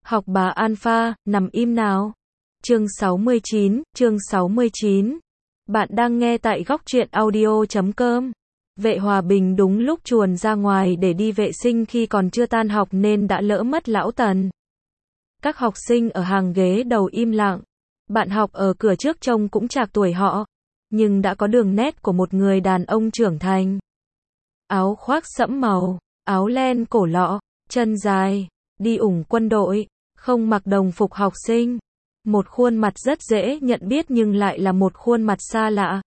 Học bà Alpha, nằm im nào. Chương 69. Bạn đang nghe tại góc truyện audio.com. Vệ Hòa Bình đúng lúc chuồn ra ngoài để đi vệ sinh khi còn chưa tan học nên đã lỡ mất lão Tần. Các học sinh ở hàng ghế đầu im lặng. Bạn học ở cửa trước trông cũng trạc tuổi họ, nhưng đã có đường nét của một người đàn ông trưởng thành. Áo khoác sẫm màu, áo len cổ lọ, chân dài, đi ủng quân đội, không mặc đồng phục học sinh. Một khuôn mặt rất dễ nhận biết nhưng lại là một khuôn mặt xa lạ.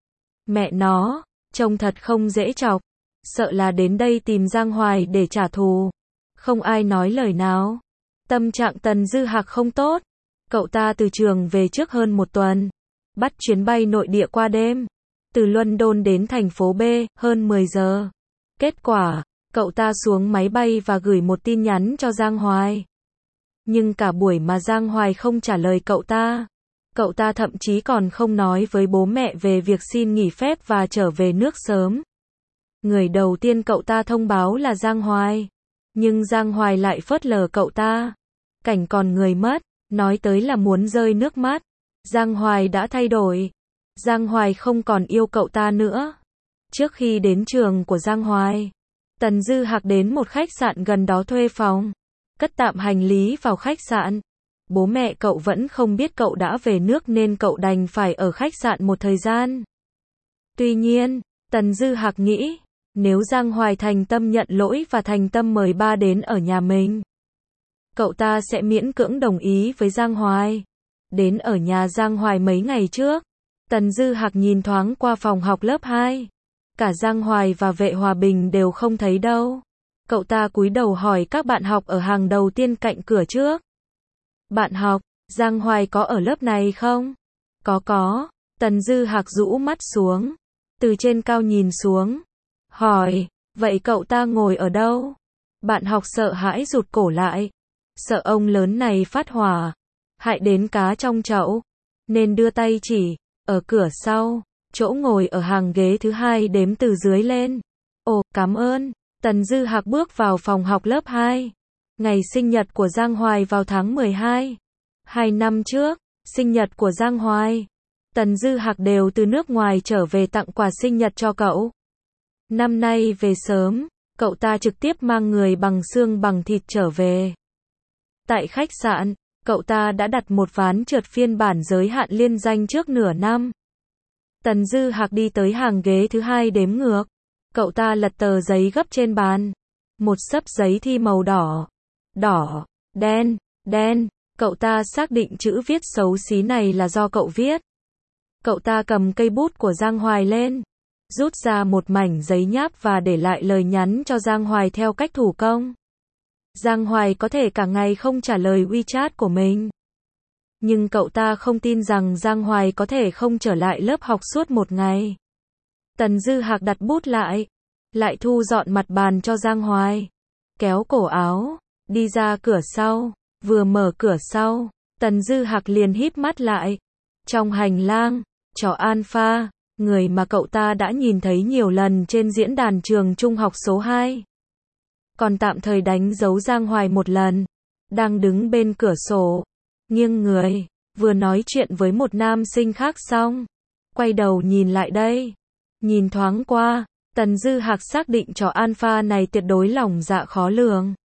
Mẹ nó, trông thật không dễ chọc. Sợ là đến đây tìm Giang Hoài để trả thù. Không ai nói lời nào. Tâm trạng Tần Dư Hạc không tốt. Cậu ta từ trường về trước hơn một tuần. Bắt chuyến bay nội địa qua đêm. Từ London đến thành phố B, hơn 10 giờ. Kết quả, cậu ta xuống máy bay và gửi một tin nhắn cho Giang Hoài. Nhưng cả buổi mà Giang Hoài không trả lời cậu ta. Cậu ta thậm chí còn không nói với bố mẹ về việc xin nghỉ phép và trở về nước sớm. Người đầu tiên cậu ta thông báo là Giang Hoài. Nhưng Giang Hoài lại phớt lờ cậu ta. Cảnh còn người mất, nói tới là muốn rơi nước mắt. Giang Hoài đã thay đổi. Giang Hoài không còn yêu cậu ta nữa. Trước khi đến trường của Giang Hoài, Tần Dư Hạc đến một khách sạn gần đó thuê phòng. Cất tạm hành lý vào khách sạn. Bố mẹ cậu vẫn không biết cậu đã về nước nên cậu đành phải ở khách sạn một thời gian. Tuy nhiên, Tần Dư Hạc nghĩ, nếu Giang Hoài thành tâm nhận lỗi và thành tâm mời ba đến ở nhà mình, cậu ta sẽ miễn cưỡng đồng ý với Giang Hoài. Đến ở nhà Giang Hoài mấy ngày trước, Tần Dư Hạc nhìn thoáng qua phòng học lớp 2. Cả Giang Hoài và Vệ Hòa Bình đều không thấy đâu. Cậu ta cúi đầu hỏi các bạn học ở hàng đầu tiên cạnh cửa trước. Bạn học, Giang Hoài có ở lớp này không? Có. Tần Dư Hạc rũ mắt xuống. Từ trên cao nhìn xuống. Hỏi, vậy cậu ta ngồi ở đâu? Bạn học sợ hãi rụt cổ lại. Sợ ông lớn này phát hỏa. Hại đến cá trong chậu. Nên đưa tay chỉ, ở cửa sau, chỗ ngồi ở hàng ghế thứ 2 đếm từ dưới lên. Ồ, cảm ơn. Tần Dư Hạc bước vào phòng học lớp 2. Ngày sinh nhật của Giang Hoài vào tháng 12. 2 năm trước, sinh nhật của Giang Hoài, Tần Dư Hạc đều từ nước ngoài trở về tặng quà sinh nhật cho cậu. Năm nay về sớm, cậu ta trực tiếp mang người bằng xương bằng thịt trở về. Tại khách sạn, cậu ta đã đặt một ván trượt phiên bản giới hạn liên danh trước nửa năm. Tần Dư Hạc đi tới hàng ghế thứ 2 đếm ngược. Cậu ta lật tờ giấy gấp trên bàn. Một xấp giấy thi màu đỏ, đen. Cậu ta xác định chữ viết xấu xí này là do cậu viết. Cậu ta cầm cây bút của Giang Hoài lên, rút ra một mảnh giấy nháp và để lại lời nhắn cho Giang Hoài theo cách thủ công. Giang Hoài có thể cả ngày không trả lời WeChat của mình. Nhưng cậu ta không tin rằng Giang Hoài có thể không trở lại lớp học suốt một ngày. Tần Dư Hạc đặt bút lại thu dọn mặt bàn cho Giang Hoài. Kéo cổ áo, đi ra cửa sau. Vừa mở cửa sau, Tần Dư Hạc liền híp mắt lại. Trong hành lang, chó Alpha, người mà cậu ta đã nhìn thấy nhiều lần trên diễn đàn trường trung học số 2. Còn tạm thời đánh dấu Giang Hoài một lần. Đang đứng bên cửa sổ, nghiêng người, vừa nói chuyện với một nam sinh khác xong. Quay đầu nhìn lại đây. Nhìn thoáng qua, Tần Dư Hạc xác định chó Alpha này tuyệt đối lòng dạ khó lường.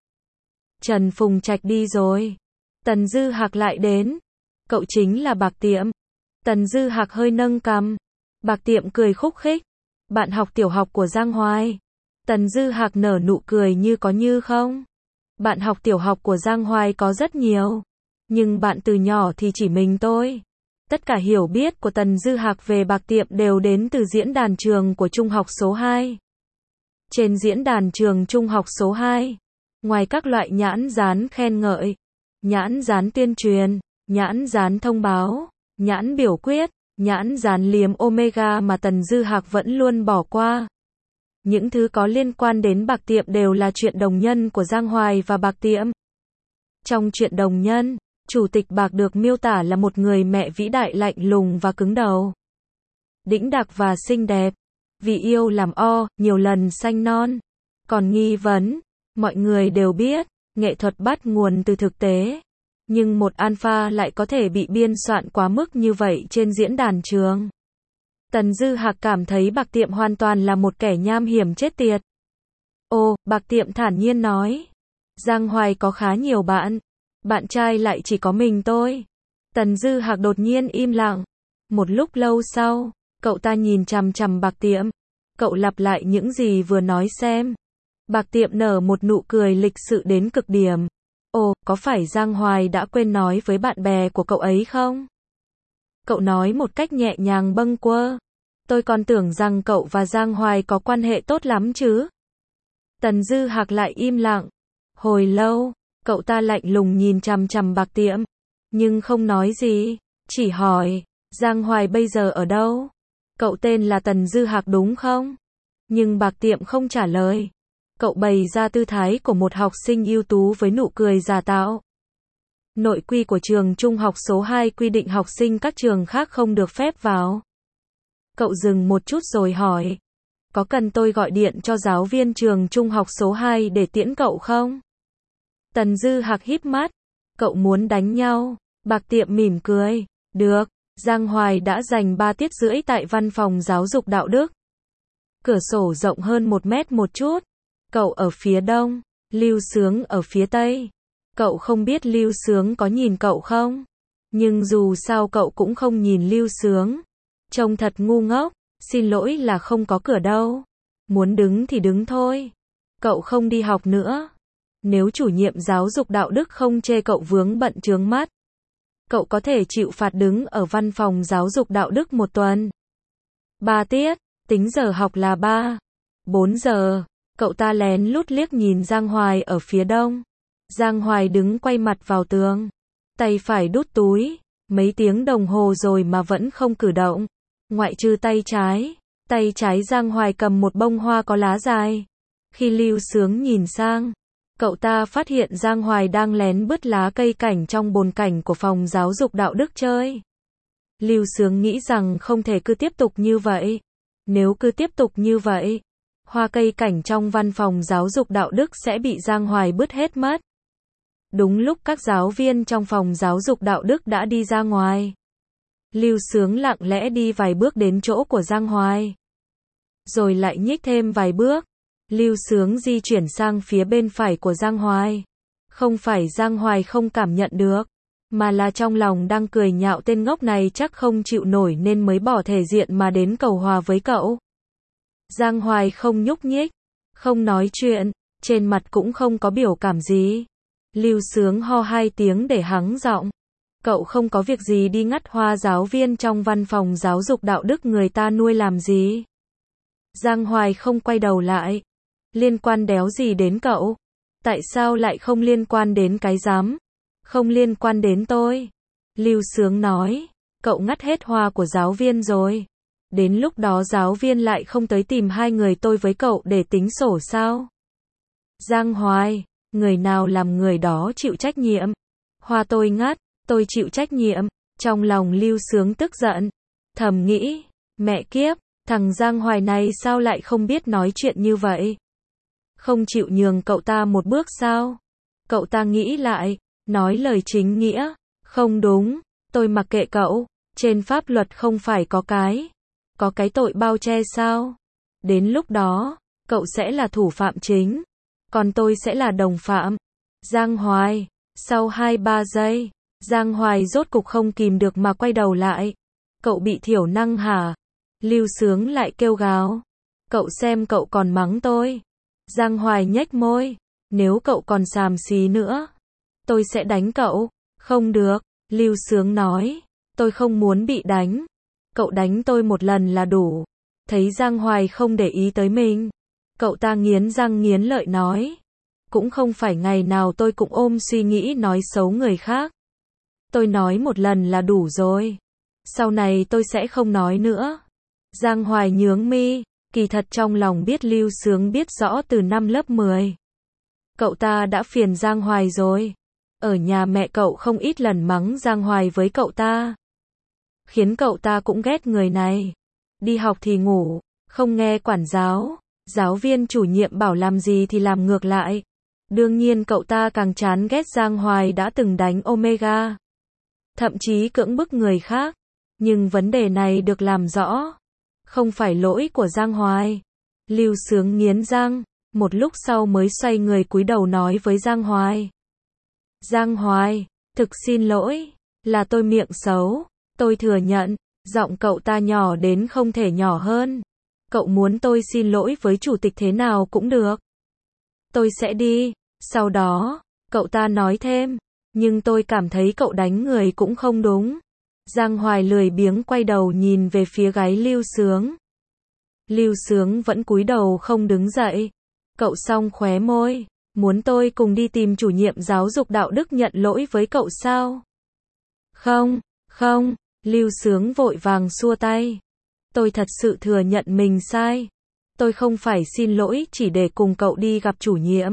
Trần Phùng Trạch đi rồi. Tần Dư Hạc lại đến. Cậu chính là Bạc Tiệm. Tần Dư Hạc hơi nâng cằm. Bạc Tiệm cười khúc khích. Bạn học tiểu học của Giang Hoài. Tần Dư Hạc nở nụ cười như có như không. Bạn học tiểu học của Giang Hoài có rất nhiều. Nhưng bạn từ nhỏ thì chỉ mình tôi. Tất cả hiểu biết của Tần Dư Hạc về Bạc Tiệm đều đến từ diễn đàn trường của trung học số 2. Trên diễn đàn trường trung học số 2, ngoài các loại nhãn dán khen ngợi, nhãn dán tuyên truyền, nhãn dán thông báo, nhãn biểu quyết, nhãn dán liếm Omega mà Tần Dư Hạc vẫn luôn bỏ qua. Những thứ có liên quan đến Bạc Tiệm đều là chuyện đồng nhân của Giang Hoài và Bạc Tiệm. Trong chuyện đồng nhân, Chủ tịch Bạc được miêu tả là một người mẹ vĩ đại lạnh lùng và cứng đầu. Đĩnh đạc và xinh đẹp. Vì yêu làm nhiều lần sanh non. Còn nghi vấn, mọi người đều biết, nghệ thuật bắt nguồn từ thực tế. Nhưng một alpha lại có thể bị biên soạn quá mức như vậy trên diễn đàn trường. Tần Dư Hạc cảm thấy Bạc Tiệm hoàn toàn là một kẻ nham hiểm chết tiệt. Ồ, Bạc Tiệm thản nhiên nói. Giang Hoài có khá nhiều bạn. Bạn trai lại chỉ có mình tôi. Tần Dư Hạc đột nhiên im lặng. Một lúc lâu sau, cậu ta nhìn chằm chằm Bạc Tiệm. Cậu lặp lại những gì vừa nói xem. Bạc Tiệm nở một nụ cười lịch sự đến cực điểm. Ồ, có phải Giang Hoài đã quên nói với bạn bè của cậu ấy không? Cậu nói một cách nhẹ nhàng bâng quơ. Tôi còn tưởng rằng cậu và Giang Hoài có quan hệ tốt lắm chứ. Tần Dư Hạc lại im lặng. Hồi lâu, cậu ta lạnh lùng nhìn chằm chằm Bạc Tiệm. Nhưng không nói gì, chỉ hỏi, Giang Hoài bây giờ ở đâu? Cậu tên là Tần Dư Hạc đúng không? Nhưng Bạc Tiệm không trả lời. Cậu bày ra tư thái của một học sinh ưu tú với nụ cười giả tạo. Nội quy của trường trung học số 2 quy định học sinh các trường khác không được phép vào. Cậu dừng một chút rồi hỏi. Có cần tôi gọi điện cho giáo viên trường trung học số 2 để tiễn cậu không? Tần Dư Hạc híp mắt. Cậu muốn đánh nhau? Bạc Tiệm mỉm cười. Được. Giang Hoài đã dành 3 tiết rưỡi tại văn phòng giáo dục đạo đức. Cửa sổ rộng hơn 1 mét một chút. Cậu ở phía đông, Lưu Sướng ở phía tây. Cậu không biết Lưu Sướng có nhìn cậu không? Nhưng dù sao cậu cũng không nhìn Lưu Sướng. Trông thật ngu ngốc, xin lỗi là không có cửa đâu. Muốn đứng thì đứng thôi. Cậu không đi học nữa. Nếu chủ nhiệm giáo dục đạo đức không chê cậu vướng bận chướng mắt, cậu có thể chịu phạt đứng ở văn phòng giáo dục đạo đức 1 tuần. 3 tiết, tính giờ học là 4 giờ. Cậu ta lén lút liếc nhìn Giang Hoài ở phía đông. Giang Hoài đứng quay mặt vào tường. Tay phải đút túi. Mấy tiếng đồng hồ rồi mà vẫn không cử động. Ngoại trừ tay trái. Tay trái Giang Hoài cầm một bông hoa có lá dài. Khi Lưu Sướng nhìn sang, cậu ta phát hiện Giang Hoài đang lén bứt lá cây cảnh trong bồn cảnh của phòng giáo dục đạo đức chơi. Lưu Sướng nghĩ rằng không thể cứ tiếp tục như vậy. Nếu cứ tiếp tục như vậy, hoa cây cảnh trong văn phòng giáo dục đạo đức sẽ bị Giang Hoài bứt hết mất. Đúng lúc các giáo viên trong phòng giáo dục đạo đức đã đi ra ngoài, Lưu Sướng lặng lẽ đi vài bước đến chỗ của Giang Hoài. Rồi lại nhích thêm vài bước. Lưu Sướng di chuyển sang phía bên phải của Giang Hoài. Không phải Giang Hoài không cảm nhận được, mà là trong lòng đang cười nhạo tên ngốc này chắc không chịu nổi nên mới bỏ thể diện mà đến cầu hòa với cậu. Giang Hoài không nhúc nhích, không nói chuyện, trên mặt cũng không có biểu cảm gì. Lưu Sướng ho 2 tiếng để hắng giọng. Cậu không có việc gì đi ngắt hoa giáo viên trong văn phòng giáo dục đạo đức người ta nuôi làm gì? Giang Hoài không quay đầu lại. Liên quan đéo gì đến cậu? Tại sao lại không liên quan đến cái rắm? Không liên quan đến tôi. Lưu Sướng nói. Cậu ngắt hết hoa của giáo viên rồi. Đến lúc đó giáo viên lại không tới tìm hai người tôi với cậu để tính sổ sao? Giang Hoài. Người nào làm người đó chịu trách nhiệm. Hoa tôi ngắt, tôi chịu trách nhiệm. Trong lòng Lưu Sướng tức giận. Thầm nghĩ. Mẹ kiếp, thằng Giang Hoài này sao lại không biết nói chuyện như vậy? Không chịu nhường cậu ta một bước sao? Cậu ta nghĩ lại, nói lời chính nghĩa. Không đúng, tôi mặc kệ cậu. Trên pháp luật không phải có cái tội bao che sao? Đến lúc đó, cậu sẽ là thủ phạm chính. Còn tôi sẽ là đồng phạm. Giang Hoài. Sau 2-3 giây, Giang Hoài rốt cục không kìm được mà quay đầu lại. Cậu bị thiểu năng hả? Lưu Sướng lại kêu gào. Cậu xem cậu còn mắng tôi. Giang Hoài nhếch môi. Nếu cậu còn xàm xí nữa, tôi sẽ đánh cậu. Không được, Lưu Sướng nói. Tôi không muốn bị đánh. Cậu đánh tôi một lần là đủ. Thấy Giang Hoài không để ý tới mình, cậu ta nghiến răng nghiến lợi nói. Cũng không phải ngày nào tôi cũng ôm suy nghĩ nói xấu người khác. Tôi nói một lần là đủ rồi. Sau này tôi sẽ không nói nữa. Giang Hoài nhướng mi, kỳ thật trong lòng biết Lưu Sướng biết rõ từ năm lớp 10. Cậu ta đã phiền Giang Hoài rồi. Ở nhà mẹ cậu không ít lần mắng Giang Hoài với cậu ta. Khiến cậu ta cũng ghét người này. Đi học thì ngủ, không nghe quản giáo. Giáo viên chủ nhiệm bảo làm gì thì làm ngược lại. Đương nhiên cậu ta càng chán ghét Giang Hoài đã từng đánh Omega. Thậm chí cưỡng bức người khác. Nhưng vấn đề này được làm rõ. Không phải lỗi của Giang Hoài. Lưu Sướng nghiến răng. Một lúc sau mới xoay người cúi đầu nói với Giang Hoài. Giang Hoài, thực xin lỗi. Là tôi miệng xấu. Tôi thừa nhận. Giọng cậu ta nhỏ đến không thể nhỏ hơn. Cậu muốn tôi xin lỗi với chủ tịch thế nào cũng được. Tôi sẽ đi. Sau đó, cậu ta nói thêm. Nhưng tôi cảm thấy cậu đánh người cũng không đúng. Giang Hoài lười biếng quay đầu nhìn về phía gáy Lưu Sướng. Lưu Sướng vẫn cúi đầu không đứng dậy. Cậu song khóe môi. Muốn tôi cùng đi tìm chủ nhiệm giáo dục đạo đức nhận lỗi với cậu sao? Không, không. Lưu Sướng vội vàng xua tay. Tôi thật sự thừa nhận mình sai. Tôi không phải xin lỗi chỉ để cùng cậu đi gặp chủ nhiệm.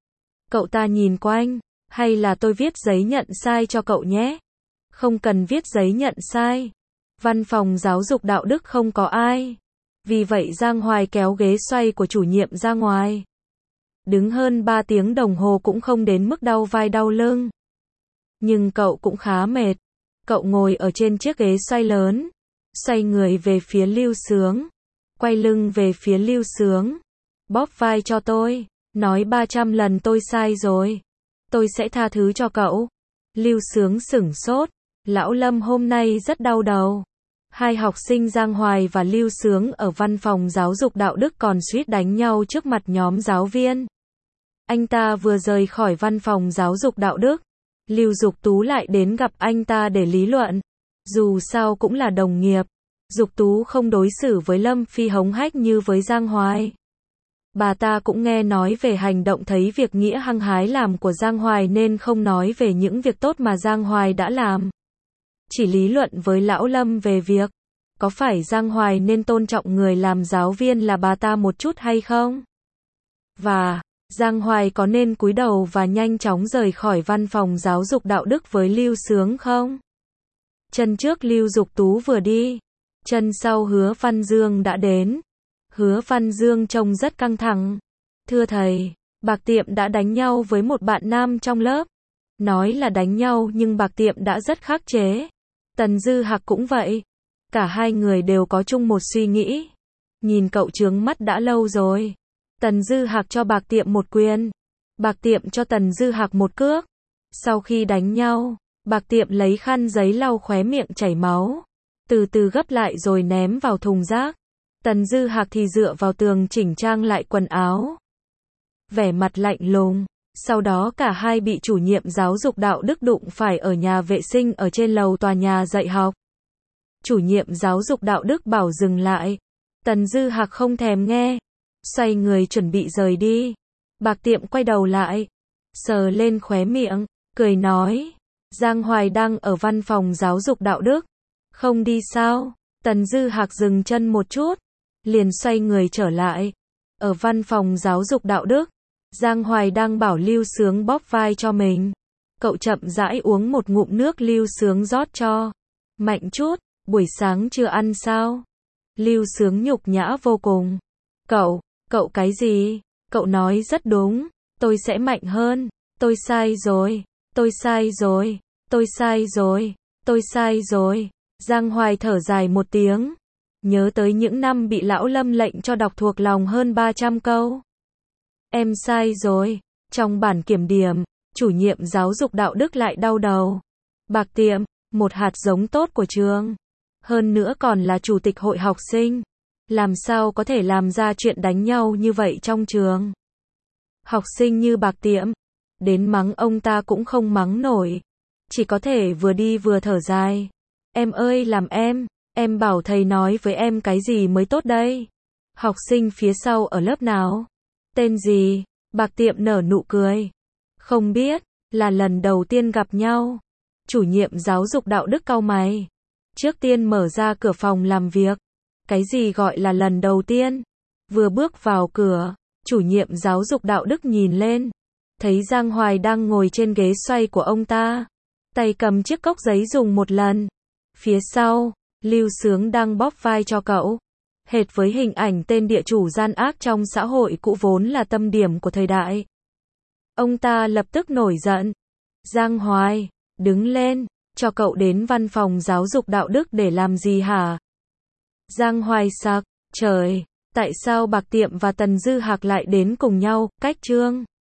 Cậu ta nhìn quanh. Hay là tôi viết giấy nhận sai cho cậu nhé? Không cần viết giấy nhận sai. Văn phòng giáo dục đạo đức không có ai. Vì vậy Giang Hoài kéo ghế xoay của chủ nhiệm ra ngoài. Đứng hơn 3 tiếng đồng hồ cũng không đến mức đau vai đau lưng. Nhưng cậu cũng khá mệt. Cậu ngồi ở trên chiếc ghế xoay lớn. Xoay người về phía Lưu Sướng. Quay lưng về phía Lưu Sướng. Bóp vai cho tôi. Nói 300 lần tôi sai rồi. Tôi sẽ tha thứ cho cậu. Lưu Sướng sửng sốt. Lão Lâm hôm nay rất đau đầu. Hai học sinh Giang Hoài và Lưu Sướng ở văn phòng giáo dục đạo đức còn suýt đánh nhau trước mặt nhóm giáo viên. Anh ta vừa rời khỏi văn phòng giáo dục đạo đức. Lưu Dục Tú lại đến gặp anh ta để lý luận. Dù sao cũng là đồng nghiệp. Dục Tú không đối xử với Lâm Phi hống hách như với Giang Hoài. Bà ta cũng nghe nói về hành động thấy việc nghĩa hăng hái làm của Giang Hoài nên không nói về những việc tốt mà Giang Hoài đã làm. Chỉ lý luận với Lão Lâm về việc, có phải Giang Hoài nên tôn trọng người làm giáo viên là bà ta một chút hay không? Và, Giang Hoài có nên cúi đầu và nhanh chóng rời khỏi văn phòng giáo dục đạo đức với Lưu Sướng không? Chân trước Lưu Dục Tú vừa đi, chân sau Hứa Văn Dương đã đến. Hứa Văn Dương trông rất căng thẳng. Thưa thầy, Bạc Tiệm đã đánh nhau với một bạn nam trong lớp. Nói là đánh nhau nhưng Bạc Tiệm đã rất khắc chế. Tần Dư Hạc cũng vậy. Cả hai người đều có chung một suy nghĩ. Nhìn cậu trướng mắt đã lâu rồi. Tần Dư Hạc cho Bạc Tiệm một quyền. Bạc Tiệm cho Tần Dư Hạc một cước. Sau khi đánh nhau, Bạc Tiệm lấy khăn giấy lau khóe miệng chảy máu. Từ từ gấp lại rồi ném vào thùng rác. Tần Dư Hạc thì dựa vào tường chỉnh trang lại quần áo. Vẻ mặt lạnh lùng. Sau đó cả hai bị chủ nhiệm giáo dục đạo đức đụng phải ở nhà vệ sinh ở trên lầu tòa nhà dạy học. Chủ nhiệm giáo dục đạo đức bảo dừng lại. Tần Dư Hạc không thèm nghe. Xoay người chuẩn bị rời đi. Bạc Tiệm quay đầu lại. Sờ lên khóe miệng. Cười nói. Giang Hoài đang ở văn phòng giáo dục đạo đức. Không đi sao? Tần Dư Hạc dừng chân một chút. Liền xoay người trở lại. Ở văn phòng giáo dục đạo đức. Giang Hoài đang bảo Lưu Sướng bóp vai cho mình. Cậu chậm rãi uống một ngụm nước Lưu Sướng rót cho. Mạnh chút, buổi sáng chưa ăn sao? Lưu Sướng nhục nhã vô cùng. Cậu cái gì? Cậu nói rất đúng. Tôi sẽ mạnh hơn. Tôi sai rồi. Tôi sai rồi. Tôi sai rồi. Tôi sai rồi. Giang Hoài thở dài một tiếng. Nhớ tới những năm bị Lão Lâm lệnh cho đọc thuộc lòng hơn 300 câu. Em sai rồi. Trong bản kiểm điểm, chủ nhiệm giáo dục đạo đức lại đau đầu. Bạc Tiệm, một hạt giống tốt của trường. Hơn nữa còn là chủ tịch hội học sinh. Làm sao có thể làm ra chuyện đánh nhau như vậy trong trường? Học sinh như Bạc Tiệm, đến mắng ông ta cũng không mắng nổi. Chỉ có thể vừa đi vừa thở dài. Em ơi làm em bảo thầy nói với em cái gì mới tốt đây? Học sinh phía sau ở lớp nào? Tên gì? Bạc Tiệm nở nụ cười. Không biết, là lần đầu tiên gặp nhau. Chủ nhiệm giáo dục đạo đức cau mày. Trước tiên mở ra cửa phòng làm việc. Cái gì gọi là lần đầu tiên? Vừa bước vào cửa, chủ nhiệm giáo dục đạo đức nhìn lên. Thấy Giang Hoài đang ngồi trên ghế xoay của ông ta. Tay cầm chiếc cốc giấy dùng một lần. Phía sau, Lưu Sướng đang bóp vai cho cậu. Hệt với hình ảnh tên địa chủ gian ác trong xã hội cũ vốn là tâm điểm của thời đại. Ông ta lập tức nổi giận. Giang Hoài, đứng lên, cho cậu đến văn phòng giáo dục đạo đức để làm gì hả? Giang Hoài sặc, trời, tại sao Bạc Tiệm và Tần Dư Hạc lại đến cùng nhau, cách Trương